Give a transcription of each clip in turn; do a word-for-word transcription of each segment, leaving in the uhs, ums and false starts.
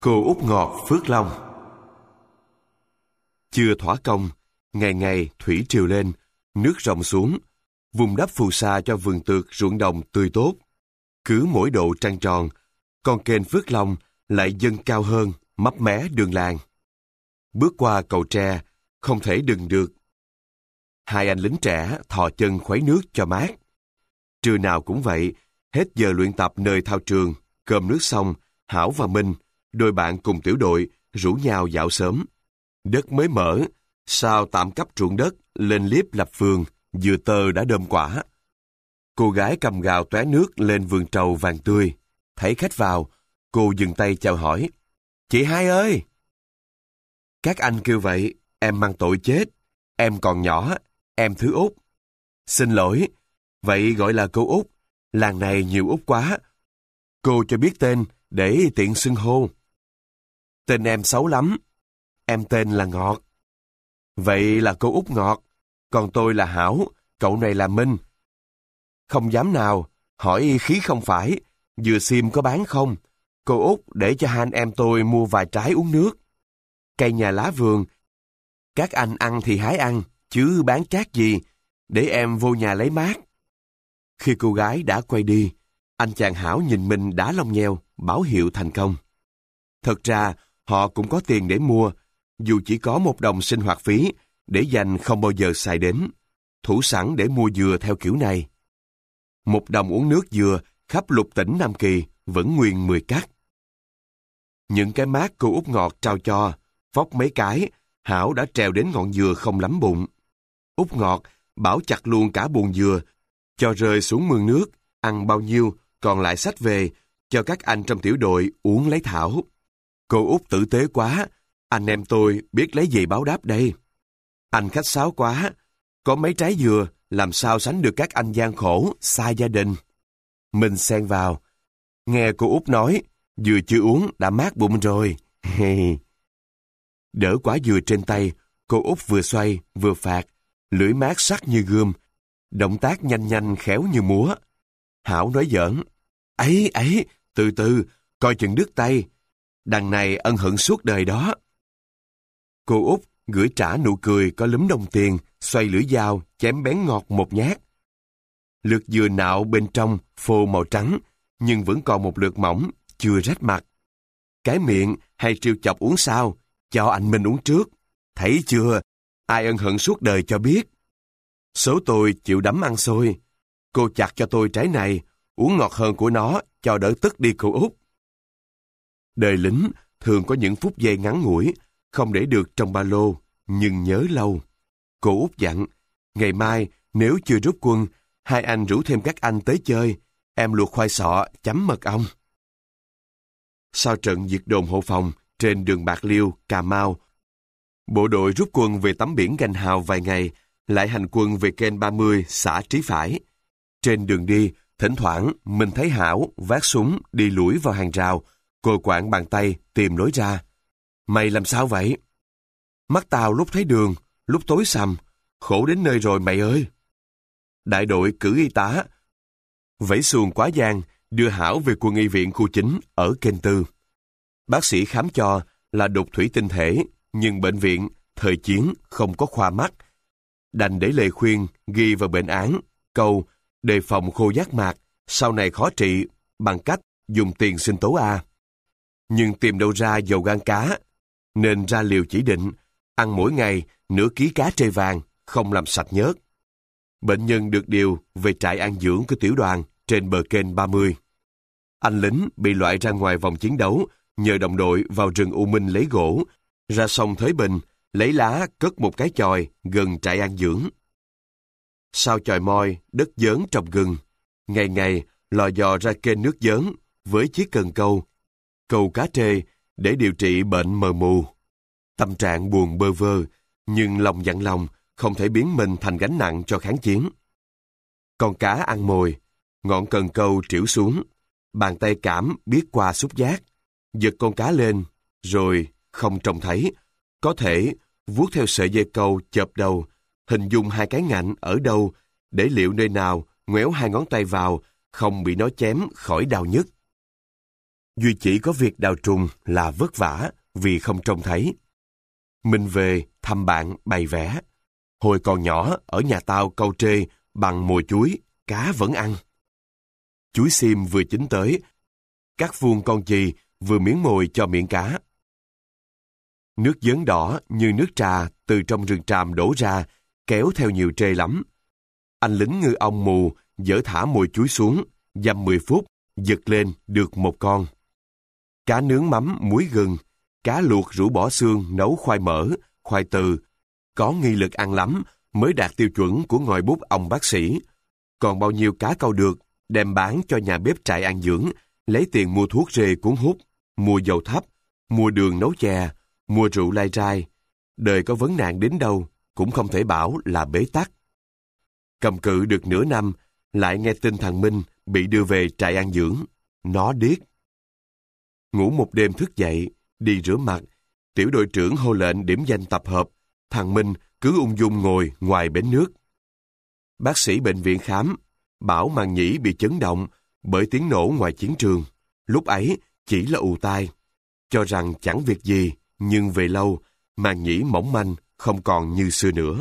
Cô út ngọt Phước Long. Chưa thỏa công, ngày ngày thủy triều lên, nước ròng xuống, vùng đắp phù sa cho vườn tược ruộng đồng tươi tốt. Cứ mỗi độ trăng tròn, con kênh Phước Long lại dâng cao hơn, mấp mé đường làng. Bước qua cầu tre, không thể đừng được. Hai anh lính trẻ thò chân khuấy nước cho mát. Trưa nào cũng vậy, hết giờ luyện tập nơi thao trường, cơm nước xong, Hảo và Minh, đôi bạn cùng tiểu đội, rủ nhau dạo sớm. Đất mới mở, sau tạm cấp ruộng đất, lên liếp lập vườn, dừa tơ đã đơm quả. Cô gái cầm gạo tóe nước lên vườn trầu vàng tươi. Thấy khách vào, cô dừng tay chào hỏi. Chị Hai ơi! Các anh kêu vậy, em mang tội chết. Em còn nhỏ, em thứ út. Xin lỗi, vậy gọi là cô út. Làng này nhiều út quá. Cô cho biết tên để tiện xưng hô. Tên em xấu lắm. Em tên là Ngọt. Vậy là cô út Ngọt. Còn tôi là Hảo, cậu này là Minh. Không dám nào, hỏi khí không phải, dừa xiêm có bán không? Cô út để cho hai anh em tôi mua vài trái uống nước. Cây nhà lá vườn, các anh ăn thì hái ăn, chứ bán chát gì, để em vô nhà lấy mát. Khi cô gái đã quay đi, anh chàng Hảo nhìn mình đã lông nheo, báo hiệu thành công. Thật ra, họ cũng có tiền để mua, dù chỉ có một đồng sinh hoạt phí, để dành không bao giờ xài đến, thủ sẵn để mua dừa theo kiểu này. Một đồng uống nước dừa khắp lục tỉnh Nam Kỳ vẫn nguyên mười cắt. Những cái mát cô út Ngọt trao cho, vóc mấy cái, Hảo đã trèo đến ngọn dừa không lắm bụng. Út Ngọt bảo chặt luôn cả buồng dừa, cho rơi xuống mương nước, ăn bao nhiêu, còn lại xách về, cho các anh trong tiểu đội uống lấy thảo. Cô út tử tế quá, anh em tôi biết lấy gì báo đáp đây. Anh khách sáo quá, có mấy trái dừa, làm sao sánh được các anh gian khổ, xa gia đình. Mình xen vào, nghe cô út nói, dừa chưa uống đã mát bụng rồi. Đỡ quả dừa trên tay, cô út vừa xoay, vừa phạt, lưỡi mát sắc như gươm, động tác nhanh nhanh khéo như múa. Hảo nói giỡn, ấy ấy, từ từ, coi chừng đứt tay, đằng này ân hận suốt đời đó. Cô út gửi trả nụ cười có lúm đồng tiền, xoay lưỡi dao, chém bén ngọt một nhát. Lượt dừa nạo bên trong, phô màu trắng, nhưng vẫn còn một lượt mỏng, chưa rách mặt. Cái miệng hay trêu chọc uống sao, cho anh Minh uống trước. Thấy chưa, ai ân hận suốt đời cho biết. Số tôi chịu đắm ăn xôi. Cô chặt cho tôi trái này, uống ngọt hơn của nó, cho đỡ tức đi cô út. Đời lính thường có những phút giây ngắn ngủi, không để được trong ba lô, nhưng nhớ lâu. Cô út dặn, ngày mai nếu chưa rút quân, hai anh rủ thêm các anh tới chơi, em luộc khoai sọ, chấm mật ong. Sau trận diệt đồn hộ phòng trên đường Bạc Liêu, Cà Mau, bộ đội rút quân về tắm biển Gành Hào vài ngày, lại hành quân về kênh ba mươi xã Trí Phải. Trên đường đi, thỉnh thoảng mình thấy Hảo vác súng đi lủi vào hàng rào, cô quạng bàn tay tìm lối ra. Mày làm sao vậy? Mắt tao lúc thấy đường, lúc tối sầm, khổ đến nơi rồi mày ơi. Đại đội cử y tá vẫy xuồng Quá Giang đưa Hảo về quân y viện khu chính ở kênh Tư. Bác sĩ khám cho là đục thủy tinh thể, nhưng bệnh viện thời chiến không có khoa mắt. Đành để lời khuyên ghi vào bệnh án câu đề phòng khô giác mạc, sau này khó trị bằng cách dùng tiền sinh tố A. Nhưng tìm đâu ra dầu gan cá, nên ra liều chỉ định, ăn mỗi ngày nửa ký cá trê vàng, không làm sạch nhớt. Bệnh nhân được điều về trại an dưỡng của tiểu đoàn trên bờ kênh ba mươi. Anh lính bị loại ra ngoài vòng chiến đấu, nhờ đồng đội vào rừng U Minh lấy gỗ, ra sông Thới Bình, lấy lá cất một cái chòi gần trại an dưỡng. Sau chòi moi, đất dớn trồng gừng, ngày ngày lò dò ra kênh nước dớn với chiếc cần câu, câu cá trê để điều trị bệnh mờ mù. Tâm trạng buồn bơ vơ, nhưng lòng dặn lòng không thể biến mình thành gánh nặng cho kháng chiến. Con cá ăn mồi, ngọn cần câu trĩu xuống, bàn tay cảm biết qua xúc giác, giật con cá lên, rồi không trông thấy, có thể vuốt theo sợi dây câu chợp đầu, hình dung hai cái ngạnh ở đâu, để liệu nơi nào ngoéo hai ngón tay vào, không bị nó chém khỏi đau nhức. duy chỉ có việc đào trùng là vất vả vì không trông thấy. Mình về thăm bạn bày vẽ. Hồi còn nhỏ ở nhà tao câu trê bằng mồi chuối, cá vẫn ăn. Chuối xiêm vừa chín tới, cắt vuông con chì vừa miếng mồi cho miệng cá. Nước giớn đỏ như nước trà từ trong rừng tràm đổ ra, kéo theo nhiều trê lắm. Anh lính ngư ông mù dỡ thả mồi chuối xuống, dăm mười phút, giật lên được một con. Cá nướng mắm muối gừng, cá luộc rũ bỏ xương nấu khoai mỡ, khoai từ. Có nghi lực ăn lắm mới đạt tiêu chuẩn của ngòi bút ông bác sĩ. Còn bao nhiêu cá câu được, đem bán cho nhà bếp trại an dưỡng, lấy tiền mua thuốc rê cuốn hút, mua dầu thắp, mua đường nấu chè, mua rượu lai rai. Đời có vấn nạn đến đâu, cũng không thể bảo là bế tắc. Cầm cự được nửa năm, lại nghe tin thằng Minh bị đưa về trại an dưỡng. Nó điếc. Ngủ một đêm thức dậy, đi rửa mặt. Tiểu đội trưởng hô lệnh điểm danh tập hợp. Thằng Minh cứ ung dung ngồi ngoài bến nước. Bác sĩ bệnh viện khám, bảo màng nhĩ bị chấn động bởi tiếng nổ ngoài chiến trường. Lúc ấy chỉ là ù tai. Cho rằng chẳng việc gì, nhưng về lâu, màng nhĩ mỏng manh, không còn như xưa nữa.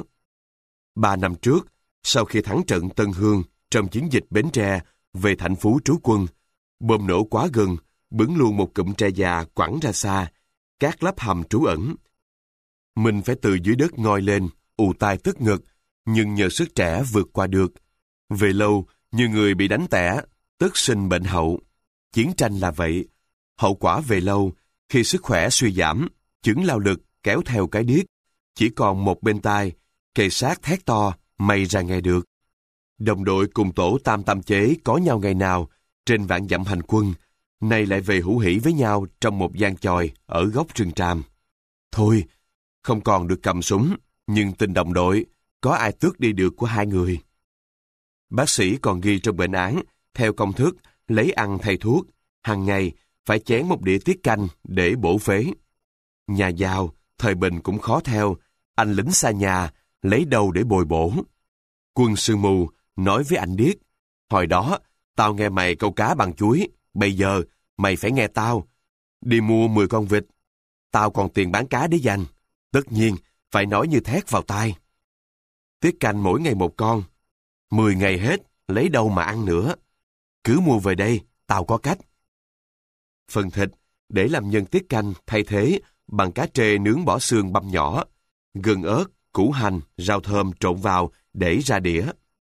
Ba năm trước, sau khi thắng trận Tân Hương trong chiến dịch Bến Tre về Thạnh Phú trú quân, bom nổ quá gần, bứng luôn một cụm tre già quẳng ra xa, cát lấp hầm trú ẩn. Mình phải từ dưới đất ngoi lên, ù tai tức ngực, nhưng nhờ sức trẻ vượt qua được. Về lâu, như người bị đánh tẻ, tức sinh bệnh hậu. Chiến tranh là vậy. Hậu quả về lâu, khi sức khỏe suy giảm, chứng lao lực kéo theo cái điếc, chỉ còn một bên tai, kề sát thét to, may ra nghe được. Đồng đội cùng tổ tam tam chế có nhau ngày nào, trên vạn dặm hành quân, nay lại về hữu hỉ với nhau trong một gian chòi ở góc rừng tràm. Thôi, không còn được cầm súng, nhưng tình đồng đội, có ai tước đi được của hai người. Bác sĩ còn ghi trong bệnh án, theo công thức, lấy ăn thay thuốc, hàng ngày phải chén một đĩa tiết canh để bổ phế. Nhà giàu, thời bình cũng khó theo, anh lính xa nhà, lấy đâu để bồi bổ. Quân sương mù nói với anh điếc, hồi đó, tao nghe mày câu cá bằng chuối, bây giờ mày phải nghe tao. Đi mua mười con vịt, tao còn tiền bán cá để dành, tất nhiên phải nói như thét vào tai. Tiết canh mỗi ngày một con, mười ngày hết, lấy đâu mà ăn nữa. Cứ mua về đây, tao có cách. Phần thịt, để làm nhân tiết canh thay thế bằng cá trê nướng bỏ xương băm nhỏ, gừng ớt, củ hành, rau thơm trộn vào để ra đĩa.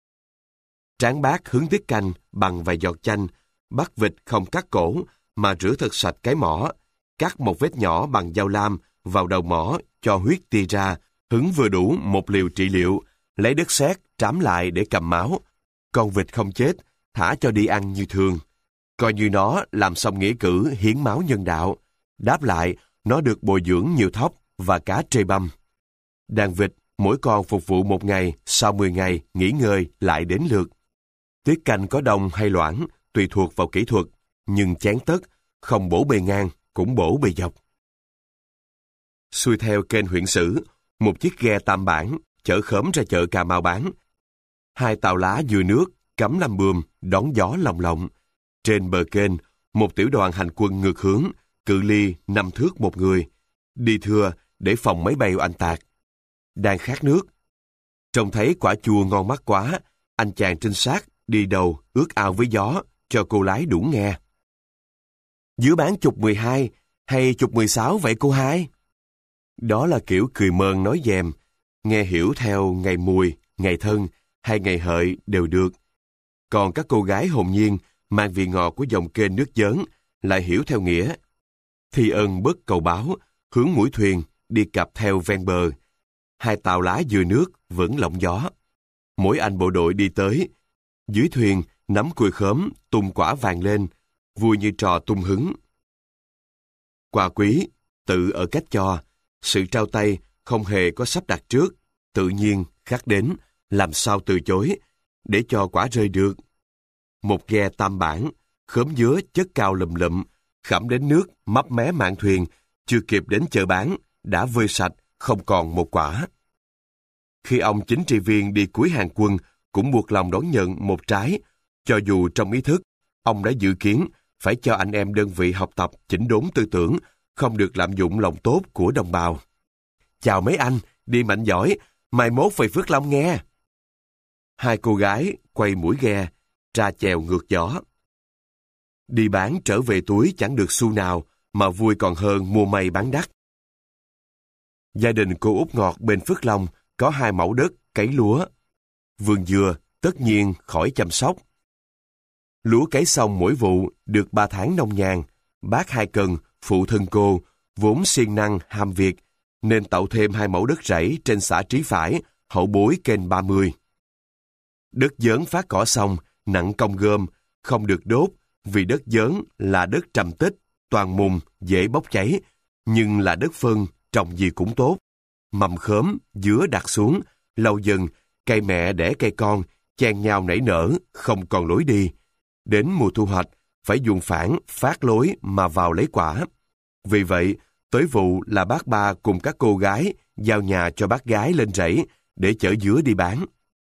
Tráng bát hướng tiết canh bằng vài giọt chanh, bắt vịt không cắt cổ mà rửa thật sạch cái mỏ, cắt một vết nhỏ bằng dao lam vào đầu mỏ cho huyết tia ra, hứng vừa đủ một liều trị liệu, lấy đất sét trám lại để cầm máu. Con vịt không chết, thả cho đi ăn như thường. Coi như nó làm xong nghĩa cử hiến máu nhân đạo. Đáp lại, nó được bồi dưỡng nhiều thóc và cá trê băm. Đàn vịt, mỗi con phục vụ một ngày, sau mười ngày, nghỉ ngơi lại đến lượt. Tiết canh có đông hay loãng, tùy thuộc vào kỹ thuật, nhưng chén tất, không bổ bề ngang, cũng bổ bề dọc. Xuôi theo kênh huyện Sử, một chiếc ghe tam bản, chở khóm ra chợ Cà Mau bán. Hai tàu lá dừa nước, cắm làm buồm, đón gió lồng lộng. Trên bờ kênh, một tiểu đoàn hành quân ngược hướng, cự ly năm thước một người, đi thưa để phòng máy bay oanh tạc. Đang khát nước. Trông thấy quả chua ngon mắt quá, anh chàng trinh sát đi đầu ước ao với gió, cho cô lái đủ nghe. Dứa bán chục mười hai hay chục mười sáu vậy cô hai? Đó là kiểu cười mơn nói dèm, nghe hiểu theo ngày mùi, ngày thân hay ngày hợi đều được. Còn các cô gái hồn nhiên mang vị ngọt của dòng kênh nước dớn lại hiểu theo nghĩa. Thi ân bất cầu báo, hướng mũi thuyền đi cặp theo ven bờ. Hai tàu lá dừa nước vẫn lộng gió. Mỗi anh bộ đội đi tới, dưới thuyền nắm cùi khóm tung quả vàng lên, vui như trò tung hứng. Quà quý, tự ở cách cho, sự trao tay không hề có sắp đặt trước, tự nhiên khắc đến, làm sao từ chối, để cho quả rơi được. Một ghe tam bản, khóm dứa chất cao lùm lụm, khẩm đến nước, mấp mé mạn thuyền, chưa kịp đến chợ bán, đã vơi sạch, không còn một quả. Khi ông chính trị viên đi cuối hàng quân, cũng buộc lòng đón nhận một trái, cho dù trong ý thức, ông đã dự kiến phải cho anh em đơn vị học tập chỉnh đốn tư tưởng, không được lạm dụng lòng tốt của đồng bào. Chào mấy anh, đi mạnh giỏi, mai mốt về Phước Long nghe. Hai cô gái quay mũi ghe, ra chèo ngược gió. Đi bán trở về túi chẳng được xu nào, mà vui còn hơn mua may bán đắt. Gia đình cô Út Ngọt bên Phước Long có hai mẫu đất cấy lúa. Vườn dừa tất nhiên khỏi chăm sóc. Lúa cấy xong mỗi vụ được ba tháng nông nhàn. Bác Hai Cần, phụ thân cô, vốn siêng năng ham việc, nên tậu thêm hai mẫu đất rẫy trên xã Trí Phải, hậu bối kênh ba mươi. Đất dớn phát cỏ xong, nặng công gom, không được đốt, vì đất dớn là đất trầm tích, toàn mùn, dễ bốc cháy, nhưng là đất phân, trồng gì cũng tốt. Mầm khóm, dứa đặt xuống, lâu dần, cây mẹ đẻ cây con, chen nhau nảy nở, không còn lối đi. Đến mùa thu hoạch, phải dùng phản, phát lối mà vào lấy quả. Vì vậy, tới vụ là bác ba cùng các cô gái giao nhà cho bác gái lên rẫy để chở dứa đi bán.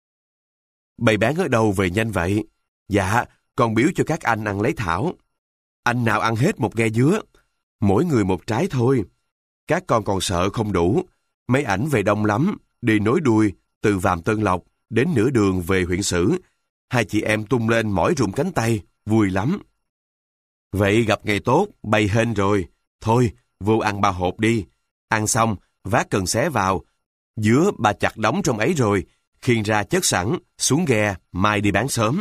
Bày bán ở đâu về nhanh vậy? Dạ, con biếu cho các anh ăn lấy thảo. Anh nào ăn hết một ghe dứa, mỗi người một trái thôi. Các con còn sợ không đủ, mấy ảnh về đông lắm, đi nối đuôi từ Vàm Tân Lộc đến nửa đường về huyện Sử. Hai chị em tung lên mỏi rụng cánh tay, vui lắm. Vậy gặp ngày tốt, bay hên rồi. Thôi, vô ăn ba hộp đi. Ăn xong, vác cần xé vào. Dứa bà chặt đóng trong ấy rồi, khiêng ra chất sẵn, xuống ghe, mai đi bán sớm.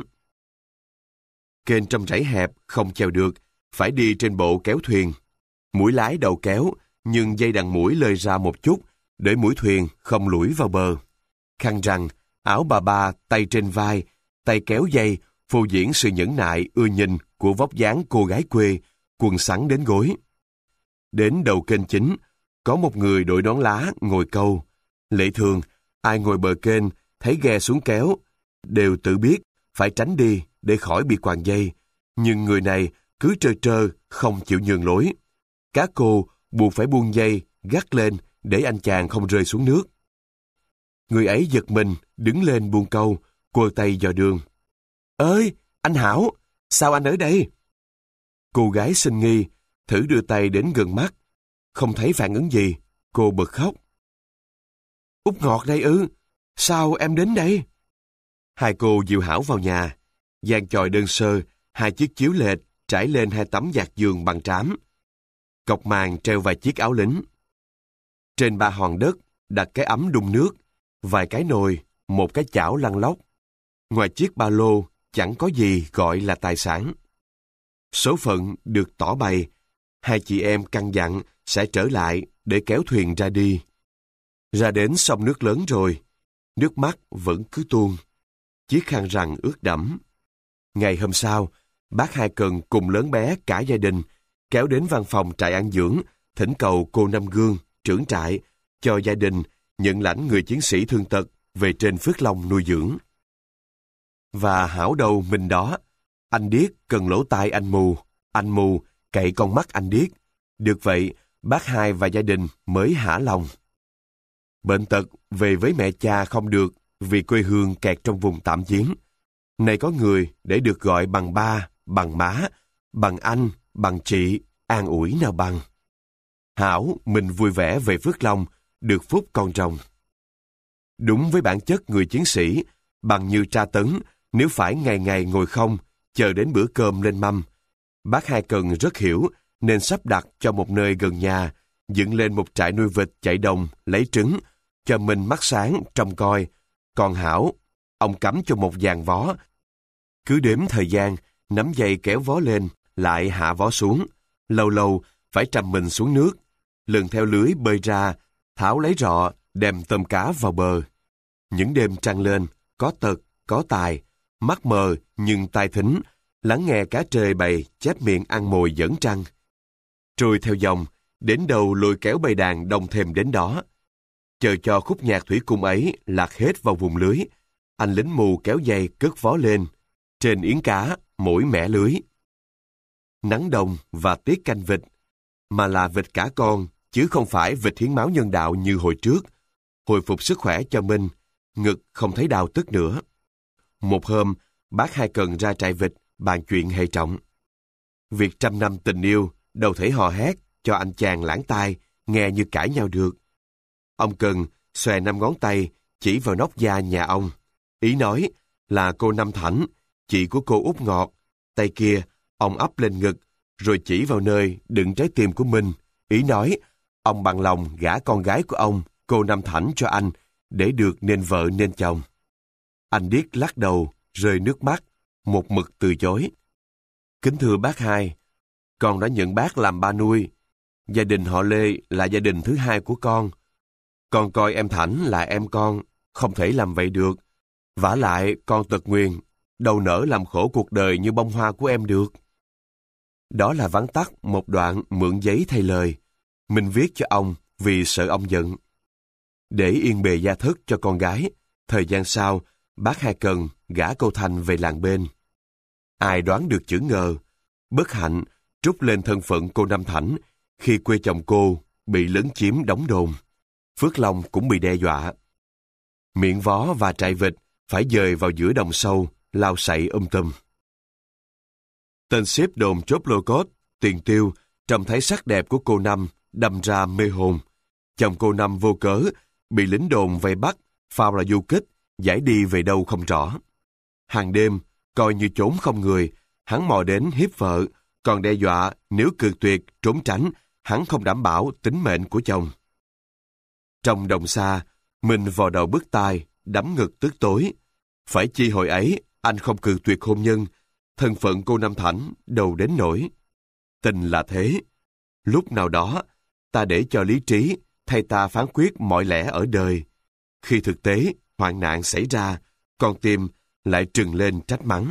Kênh trong rẫy hẹp, không chèo được, phải đi trên bộ kéo thuyền. Mũi lái đầu kéo, nhưng dây đằng mũi lơi ra một chút, để mũi thuyền không lủi vào bờ. Khăn rằn, áo bà ba, tay trên vai, tay kéo dây, phô diễn sự nhẫn nại ưa nhìn của vóc dáng cô gái quê, quần sắn đến gối. Đến đầu kênh chính, có một người đội nón lá ngồi câu. Lệ thường, ai ngồi bờ kênh, thấy ghe xuống kéo, đều tự biết phải tránh đi để khỏi bị quàng dây. Nhưng người này cứ trơ trơ, không chịu nhường lối. Các cô buộc phải buông dây, gắt lên để anh chàng không rơi xuống nước. Người ấy giật mình, đứng lên buông câu, quơ tay dò đường. Ơi, anh Hảo, sao anh ở đây? Cô gái sinh nghi, thử đưa tay đến gần mắt. Không thấy phản ứng gì, cô bật khóc. Út Ngọt đây ư? Sao em đến đây? Hai cô dìu Hảo vào nhà. Gian chòi đơn sơ, hai chiếc chiếu lệch trải lên hai tấm giạc giường bằng trám. Cọc màn treo vài chiếc áo lính. Trên ba hòn đất đặt cái ấm đun nước, vài cái nồi, một cái chảo lăn lóc. Ngoài chiếc ba lô chẳng có gì gọi là tài sản. Số phận được tỏ bày, hai chị em căn dặn sẽ trở lại để kéo thuyền ra đi. Ra đến sông nước lớn rồi, nước mắt vẫn cứ tuôn. Chiếc khăn rằn ướt đẫm. Ngày hôm sau, bác Hai Cần cùng lớn bé cả gia đình kéo đến văn phòng trại an dưỡng, thỉnh cầu cô Năm Gương, trưởng trại, cho gia đình nhận lãnh người chiến sĩ thương tật về trên Phước Long nuôi dưỡng. Và hảo đầu mình đó, anh điếc cần lỗ tai anh mù, anh mù cậy con mắt anh điếc. Được vậy, bác Hai và gia đình mới hả lòng. Bệnh tật về với mẹ cha không được vì quê hương kẹt trong vùng tạm chiến. Này có người để được gọi bằng ba, bằng má, bằng anh, bằng chị, an ủi nào bằng. Hảo, mình vui vẻ về Phước Long, được phúc con rồng. Đúng với bản chất người chiến sĩ, bằng như tra tấn, nếu phải ngày ngày ngồi không, chờ đến bữa cơm lên mâm. Bác Hai Cần rất hiểu, nên sắp đặt cho một nơi gần nhà, dựng lên một trại nuôi vịt chạy đồng, lấy trứng, cho mình mắt sáng, trông coi. Còn Hảo, ông cắm cho một dàn vó. Cứ đếm thời gian, nắm dây kéo vó lên, lại hạ vó xuống. Lâu lâu, phải trầm mình xuống nước. Lần theo lưới bơi ra, tháo lấy rọ, đem tôm cá vào bờ. Những đêm trăng lên, có tật, có tài, mắt mờ nhưng tai thính, lắng nghe cá trê bầy chép miệng ăn mồi dẫn trăng. Trôi theo dòng, đến đâu lôi kéo bầy đàn đông thêm đến đó. Chờ cho khúc nhạc thủy cung ấy lạc hết vào vùng lưới, anh lính mù kéo dây cất vó lên. Trên yến cá, mỗi mẻ lưới. Nắng đông và tiết canh vịt, mà là vịt cả con, chứ không phải vịt hiến máu nhân đạo như hồi trước. Hồi phục sức khỏe cho Minh, ngực không thấy đau tức nữa. Một hôm, bác Hai Cần ra trại vịt, bàn chuyện hệ trọng. việc trăm năm tình yêu đâu thể hò hét cho anh chàng lãng tai nghe như cãi nhau được. Ông Cần xòe năm ngón tay chỉ vào nóc gia nhà ông. Ý nói là cô Năm Thảnh, chị của cô Út Ngọt. Tay kia, ông ấp lên ngực, rồi chỉ vào nơi đựng trái tim của mình. Ý nói, ông bằng lòng gả con gái của ông, cô Năm Thảnh cho anh, để được nên vợ nên chồng. Anh Điếc lắc đầu, rơi nước mắt, một mực từ chối. Kính thưa bác hai, con đã nhận bác làm ba nuôi. Gia đình họ Lê là gia đình thứ hai của con. Con coi em Thảnh là em con, không thể làm vậy được. Vả lại con tật nguyền, đâu nỡ làm khổ cuộc đời như bông hoa của em được. Đó là vắn tắt một đoạn mượn giấy thay lời. Mình viết cho ông vì sợ ông giận. Để yên bề gia thất cho con gái, thời gian sau, bác hai Cần gả cô Thành về làng bên. Ai đoán được chữ ngờ, bất hạnh trút lên thân phận cô Năm Thảnh khi quê chồng cô bị lấn chiếm đóng đồn. Phước Long cũng bị đe dọa. Miệng vó và trại vịt phải dời vào giữa đồng sâu, lao sậy um tùm. Tên xếp đồn chốt lô cốt, tiền tiêu, trông thấy sắc đẹp của cô Năm, đâm ra mê hồn. Chồng cô Năm vô cớ, bị lính đồn vây bắt, phao là du kích, giải đi về đâu không rõ. Hàng đêm, coi như trốn không người, hắn mò đến hiếp vợ, còn đe dọa nếu cự tuyệt, trốn tránh, hắn không đảm bảo tính mệnh của chồng. Trong đồng xa, mình vò đầu bứt tai, đắm ngực tức tối. Phải chi hồi ấy, anh không cự tuyệt hôn nhân, thân phận cô Năm Thảnh đâu đến nổi. Tình là thế. Lúc nào đó, ta để cho lý trí thay ta phán quyết mọi lẽ ở đời. Khi thực tế, hoạn nạn xảy ra, con tim lại trừng lên trách mắng.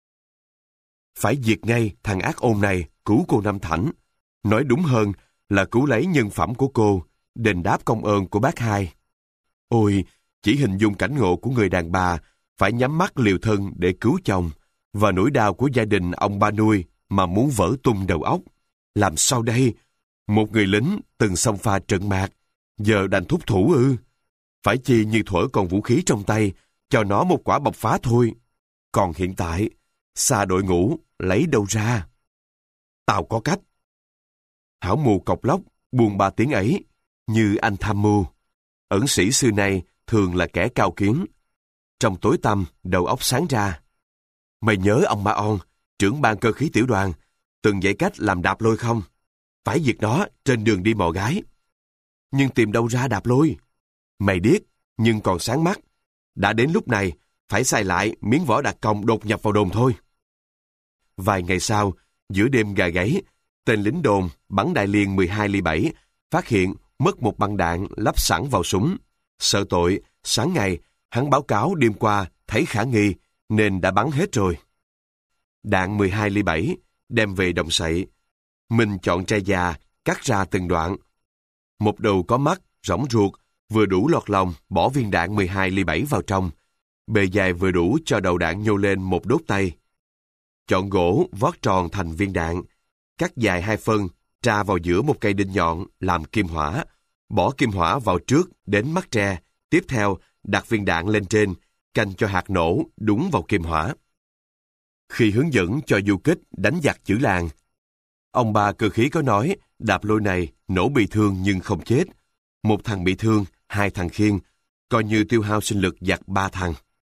Phải diệt ngay thằng ác ôn này, cứu cô Năm Thảnh. Nói đúng hơn là cứu lấy nhân phẩm của cô, đền đáp công ơn của bác hai. Ôi, chỉ hình dung cảnh ngộ của người đàn bà phải nhắm mắt liều thân để cứu chồng, và nỗi đau của gia đình ông ba nuôi mà muốn vỡ tung đầu óc. Làm sao đây? Một người lính từng xông pha trận mạc, giờ đành thúc thủ ư? Phải chi như thuở còn vũ khí trong tay, cho nó một quả bộc phá thôi. Còn hiện tại, xa đội ngũ, lấy đâu ra? Tao có cách. Hảo mù cọc lóc, buồn ba tiếng ấy, như anh tham mưu. Ẩn sĩ xưa nay thường là kẻ cao kiến. Trong tối tăm, đầu óc sáng ra. Mày nhớ ông Ma On, trưởng ban cơ khí tiểu đoàn, từng dạy cách làm đạp lôi không? Phải diệt nó trên đường đi mò gái. Nhưng tìm đâu ra đạp lôi? Mày điếc, nhưng còn sáng mắt. Đã đến lúc này, phải xài lại miếng vỏ đặc công đột nhập vào đồn thôi. Vài ngày sau, giữa đêm gà gáy, tên lính đồn bắn đại liên mười hai ly bảy, phát hiện mất một băng đạn lắp sẵn vào súng. Sợ tội, sáng ngày, hắn báo cáo đêm qua thấy khả nghi, nên đã bắn hết rồi. Đạn mười hai ly bảy, đem về đồng sậy. Mình chọn tre già, cắt ra từng đoạn. Một đầu có mắt, rỗng ruột, vừa đủ lọt lòng bỏ viên đạn mười hai ly bảy vào trong. Bề dài vừa đủ cho đầu đạn nhô lên một đốt tay. Chọn gỗ vót tròn thành viên đạn, cắt dài hai phân, tra vào giữa một cây đinh nhọn làm kim hỏa, bỏ kim hỏa vào trước đến mắt tre, tiếp theo đặt viên đạn lên trên, canh cho hạt nổ đúng vào kim hỏa. Khi hướng dẫn cho du kích đánh giặc giữ làng, ông ba cơ khí có nói đạp lôi này nổ bị thương nhưng không chết. Một thằng bị thương, hai thằng khiêng, coi như tiêu hao sinh lực giặc ba thằng.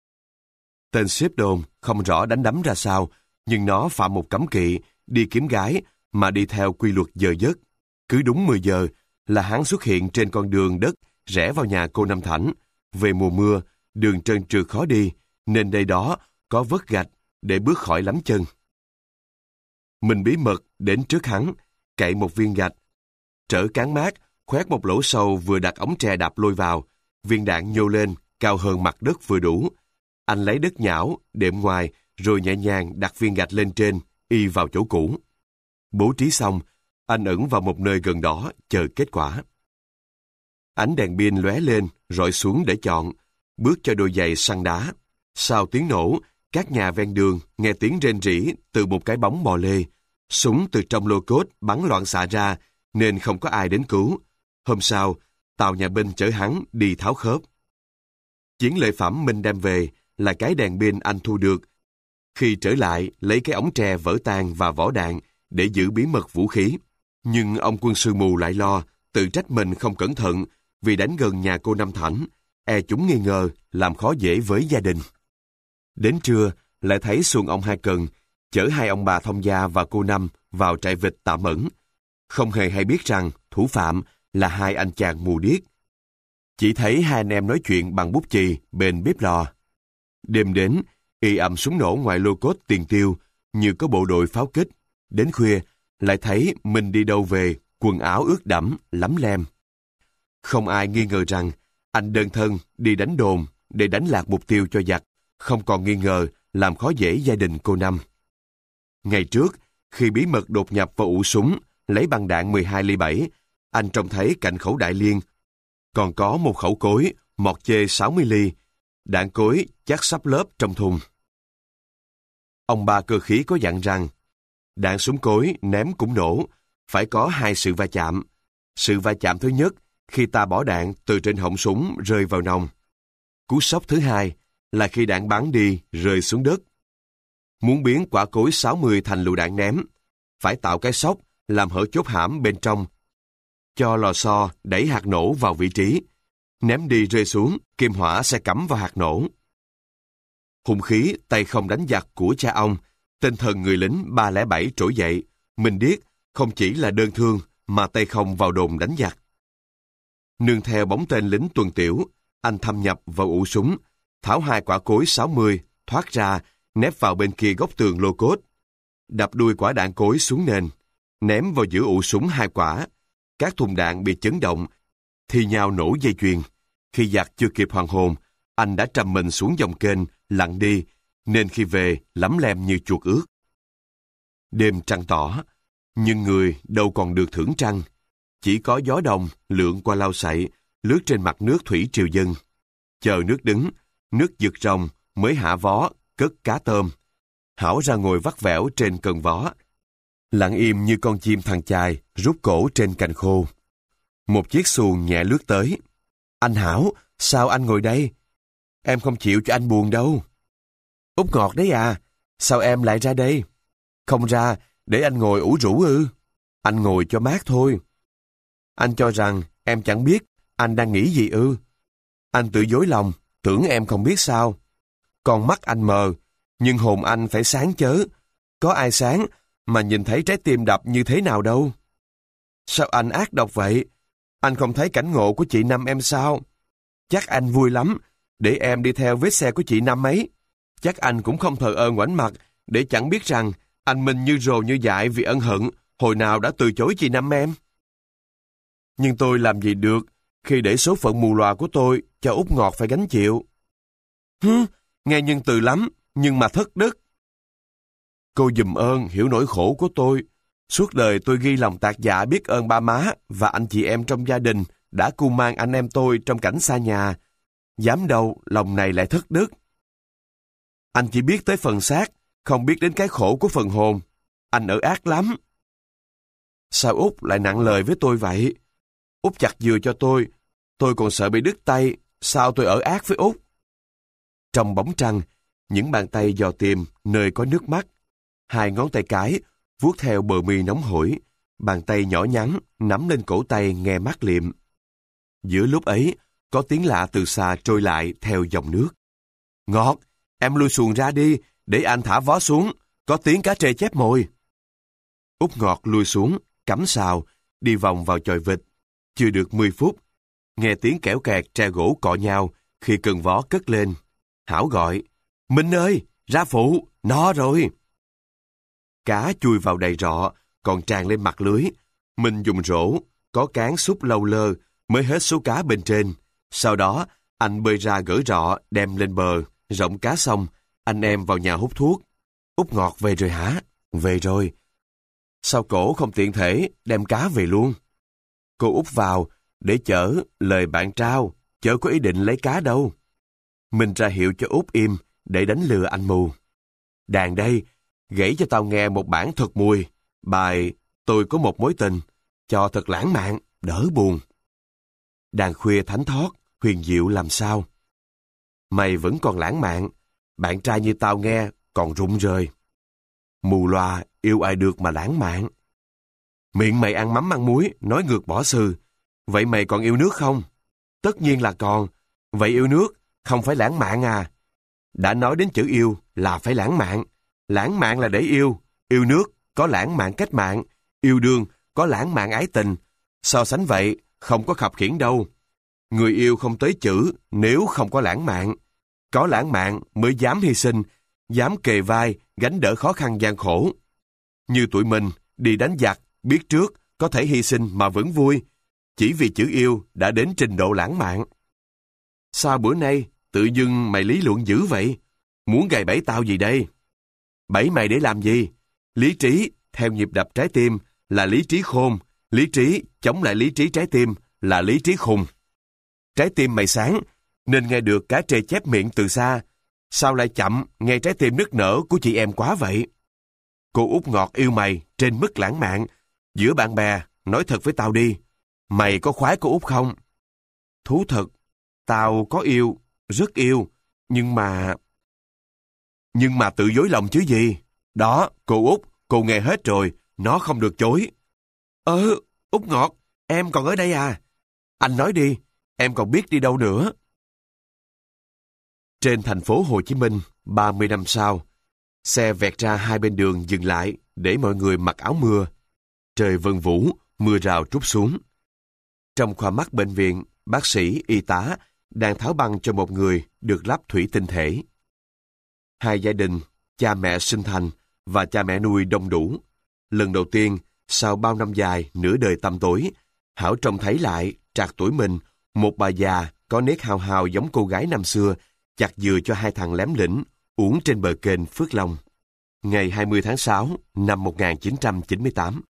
Tên xếp đồn không rõ đánh đấm ra sao, nhưng nó phạm một cấm kỵ đi kiếm gái mà đi theo quy luật giờ giấc. Cứ đúng mười giờ là hắn xuất hiện trên con đường đất rẽ vào nhà cô Năm Thảnh. Về mùa mưa, đường trơn trượt khó đi, nên đây đó có vớt gạch để bước khỏi lắm chân. Mình bí mật đến trước hắn, cậy một viên gạch, trở cán mát, khoét một lỗ sâu vừa đặt ống tre đạp lôi vào, viên đạn nhô lên, cao hơn mặt đất vừa đủ. Anh lấy đất nhão, đệm ngoài, rồi nhẹ nhàng đặt viên gạch lên trên, y vào chỗ cũ. Bố trí xong, anh ẩn vào một nơi gần đó, chờ kết quả. Ánh đèn pin lóe lên, rọi xuống để chọn, bước cho đôi giày săn đá. Sau tiếng nổ, các nhà ven đường nghe tiếng rên rỉ từ một cái bóng bò lê. Súng từ trong lô cốt bắn loạn xạ ra, nên không có ai đến cứu. Hôm sau, tàu nhà binh chở hắn đi tháo khớp. Chiến lợi phẩm mình đem về là cái đèn pin anh thu được. Khi trở lại, lấy cái ống tre vỡ tan và vỏ đạn, để giữ bí mật vũ khí. Nhưng ông quân sư mù lại lo, tự trách mình không cẩn thận vì đánh gần nhà cô Năm Thảnh, e chúng nghi ngờ, làm khó dễ với gia đình. Đến trưa, lại thấy xuồng ông Hai Cần chở hai ông bà Thông Gia và cô Năm vào trại vịt tạm ẩn, không hề hay biết rằng thủ phạm là hai anh chàng mù điếc. Chỉ thấy hai anh em nói chuyện bằng bút chì bên bếp lò. Đêm đến, ì ầm súng nổ ngoài lô cốt Tiền Tiêu như có bộ đội pháo kích. Đến khuya, lại thấy mình đi đâu về, quần áo ướt đẫm, lấm lem. Không ai nghi ngờ rằng anh đơn thân đi đánh đồn để đánh lạc mục tiêu cho giặc, không còn nghi ngờ làm khó dễ gia đình cô Năm. Ngày trước, khi bí mật đột nhập vào ụ súng, lấy băng đạn mười hai ly bảy, anh trông thấy cạnh khẩu đại liên còn có một khẩu cối mọt chê sáu mươi ly, đạn cối chắc sắp lớp trong thùng. Ông ba cơ khí có dặn rằng, đạn súng cối ném cũng nổ, phải có hai sự va chạm. Sự va chạm thứ nhất, khi ta bỏ đạn từ trên họng súng rơi vào nòng. Cú sốc thứ hai là khi đạn bắn đi rơi xuống đất. Muốn biến quả cối sáu mươi thành lựu đạn ném, phải tạo cái sốc làm hở chốt hãm bên trong, cho lò xo đẩy hạt nổ vào vị trí. Ném đi rơi xuống, kim hỏa sẽ cắm vào hạt nổ. Hung khí tay không đánh giặc của cha ông, tinh thần người lính ba không bảy trỗi dậy, mình điếc không chỉ là đơn thương mà tay không vào đồn đánh giặc. Nương theo bóng tên lính tuần tiểu, anh thâm nhập vào ụ súng, tháo hai quả cối sáu mươi, thoát ra, nép vào bên kia góc tường lô cốt, đập đuôi quả đạn cối xuống nền, ném vào giữa ụ súng hai quả. Các thùng đạn bị chấn động, thì nhào nổ dây chuyền. Khi giặc chưa kịp hoàn hồn, anh đã trầm mình xuống dòng kênh, lặn đi, nên khi về lấm lem như chuột ướt. Đêm trăng tỏ, nhưng người đâu còn được thưởng trăng. Chỉ có gió đồng lượn qua lau sậy, lướt trên mặt nước thủy triều dân. Chờ nước đứng, nước giật rồng mới hạ vó, cất cá tôm. Hảo ra ngồi vắt vẻo trên cần vó, lặng im như con chim thằn chài rút cổ trên cành khô. Một chiếc xuồng nhẹ lướt tới. Anh Hảo, sao anh ngồi đây? Em không chịu cho anh buồn đâu. Út Ngọt đấy à, sao em lại ra đây? Không ra, để anh ngồi ủ rũ ư? Anh ngồi cho mát thôi. Anh cho rằng em chẳng biết anh đang nghĩ gì ư? Anh tự dối lòng, tưởng em không biết sao. Con mắt anh mờ, nhưng hồn anh phải sáng chớ. Có ai sáng mà nhìn thấy trái tim đập như thế nào đâu. Sao anh ác độc vậy? Anh không thấy cảnh ngộ của chị Năm em sao? Chắc anh vui lắm, để em đi theo vết xe của chị Năm ấy. Chắc anh cũng không thờ ơ ngoảnh mặt, để chẳng biết rằng anh mình như rồ như dại vì ân hận, hồi nào đã từ chối chị Năm em. Nhưng tôi làm gì được, khi để số phận mù lòa của tôi cho Út Ngọt phải gánh chịu. Hứ, nghe nhân từ lắm, nhưng mà thất đức. Cô giùm ơn hiểu nỗi khổ của tôi. Suốt đời tôi ghi lòng tạc dạ biết ơn ba má và anh chị em trong gia đình đã cưu mang anh em tôi trong cảnh xa nhà. Dám đâu lòng này lại thất đức. Anh chỉ biết tới phần xác, không biết đến cái khổ của phần hồn. Anh ở ác lắm. Sao Út lại nặng lời với tôi vậy? Út chặt dừa cho tôi, tôi còn sợ bị đứt tay. Sao tôi ở ác với Út? Trong bóng trăng, những bàn tay dò tìm nơi có nước mắt. Hai ngón tay cái vuốt theo bờ mi nóng hổi, bàn tay nhỏ nhắn nắm lên cổ tay nghe mát liệm. Giữa lúc ấy, có tiếng lạ từ xa trôi lại theo dòng nước. Ngọt, em lui xuồng ra đi, để anh thả vó xuống, có tiếng cá trê chép mồi. Út Ngọt lui xuống, cắm sào, đi vòng vào chòi vịt. Chưa được mười phút, nghe tiếng kẽo kẹt tre gỗ cọ nhau khi cần vó cất lên. Hảo gọi, Minh ơi, ra phụ, no rồi. Cá chui vào đầy rọ, còn tràn lên mặt lưới. Mình dùng rổ, có cán xúc lâu lơ, mới hết số cá bên trên. Sau đó, anh bơi ra gỡ rọ, đem lên bờ, rộng cá xong, anh em vào nhà hút thuốc. Út Ngọt về rồi hả? Về rồi. Sao cổ không tiện thể đem cá về luôn? Cô Út vào, để chở lời bạn trao, chở có ý định lấy cá đâu. Mình ra hiệu cho Út im, để đánh lừa anh mù. Đàn đây, gãy cho tao nghe một bản thật mùi, bài Tôi có một mối tình, cho thật lãng mạn, đỡ buồn. Đàn khuya thánh thót, huyền diệu làm sao? Mày vẫn còn lãng mạn, bạn trai như tao nghe còn rụng rời. Mù loà yêu ai được mà lãng mạn. Miệng mày ăn mắm ăn muối, nói ngược bỏ sư. Vậy mày còn yêu nước không? Tất nhiên là còn. Vậy yêu nước, không phải lãng mạn à? Đã nói đến chữ yêu là phải lãng mạn. Lãng mạn là để yêu. Yêu nước có lãng mạn cách mạng. Yêu đương có lãng mạn ái tình. So sánh vậy, không có khập khiễng đâu. Người yêu không tới chữ nếu không có lãng mạn. Có lãng mạn mới dám hy sinh, dám kề vai, gánh đỡ khó khăn gian khổ. Như tụi mình đi đánh giặc, biết trước có thể hy sinh mà vẫn vui, chỉ vì chữ yêu đã đến trình độ lãng mạn. Sao bữa nay tự dưng mày lý luận dữ vậy? Muốn gài bẫy tao gì đây? Bẫy mày để làm gì? Lý trí theo nhịp đập trái tim là lý trí khôn, lý trí chống lại lý trí trái tim là lý trí khùng. Trái tim mày sáng nên nghe được cá trê chép miệng từ xa, sao lại chậm nghe trái tim nức nở của chị em quá vậy? Cô út ngọt yêu mày trên mức lãng mạn. Giữa bạn bè, nói thật với tao đi, mày có khoái cô út không? Thú thật, tao có yêu, rất yêu, nhưng mà... Nhưng mà tự dối lòng chứ gì? Đó, cô út, cô nghe hết rồi, nó không được chối. Ơ, út ngọt, em còn ở đây à? Anh nói đi, em còn biết đi đâu nữa? Trên thành phố Hồ Chí Minh, ba mươi năm sau, xe vẹt ra hai bên đường dừng lại để mọi người mặc áo mưa. Trời vân vũ, mưa rào trút xuống. Trong khoa mắt bệnh viện, bác sĩ, y tá đang tháo băng cho một người được lắp thủy tinh thể. Hai gia đình, cha mẹ sinh thành và cha mẹ nuôi đông đủ. Lần đầu tiên, sau bao năm dài, nửa đời tăm tối, Hảo trông thấy lại, trạc tuổi mình, một bà già có nét hào hào giống cô gái năm xưa, chặt dừa cho hai thằng lém lĩnh, uống trên bờ kênh Phước Long. Ngày hai mươi tháng sáu năm một nghìn chín trăm chín mươi tám.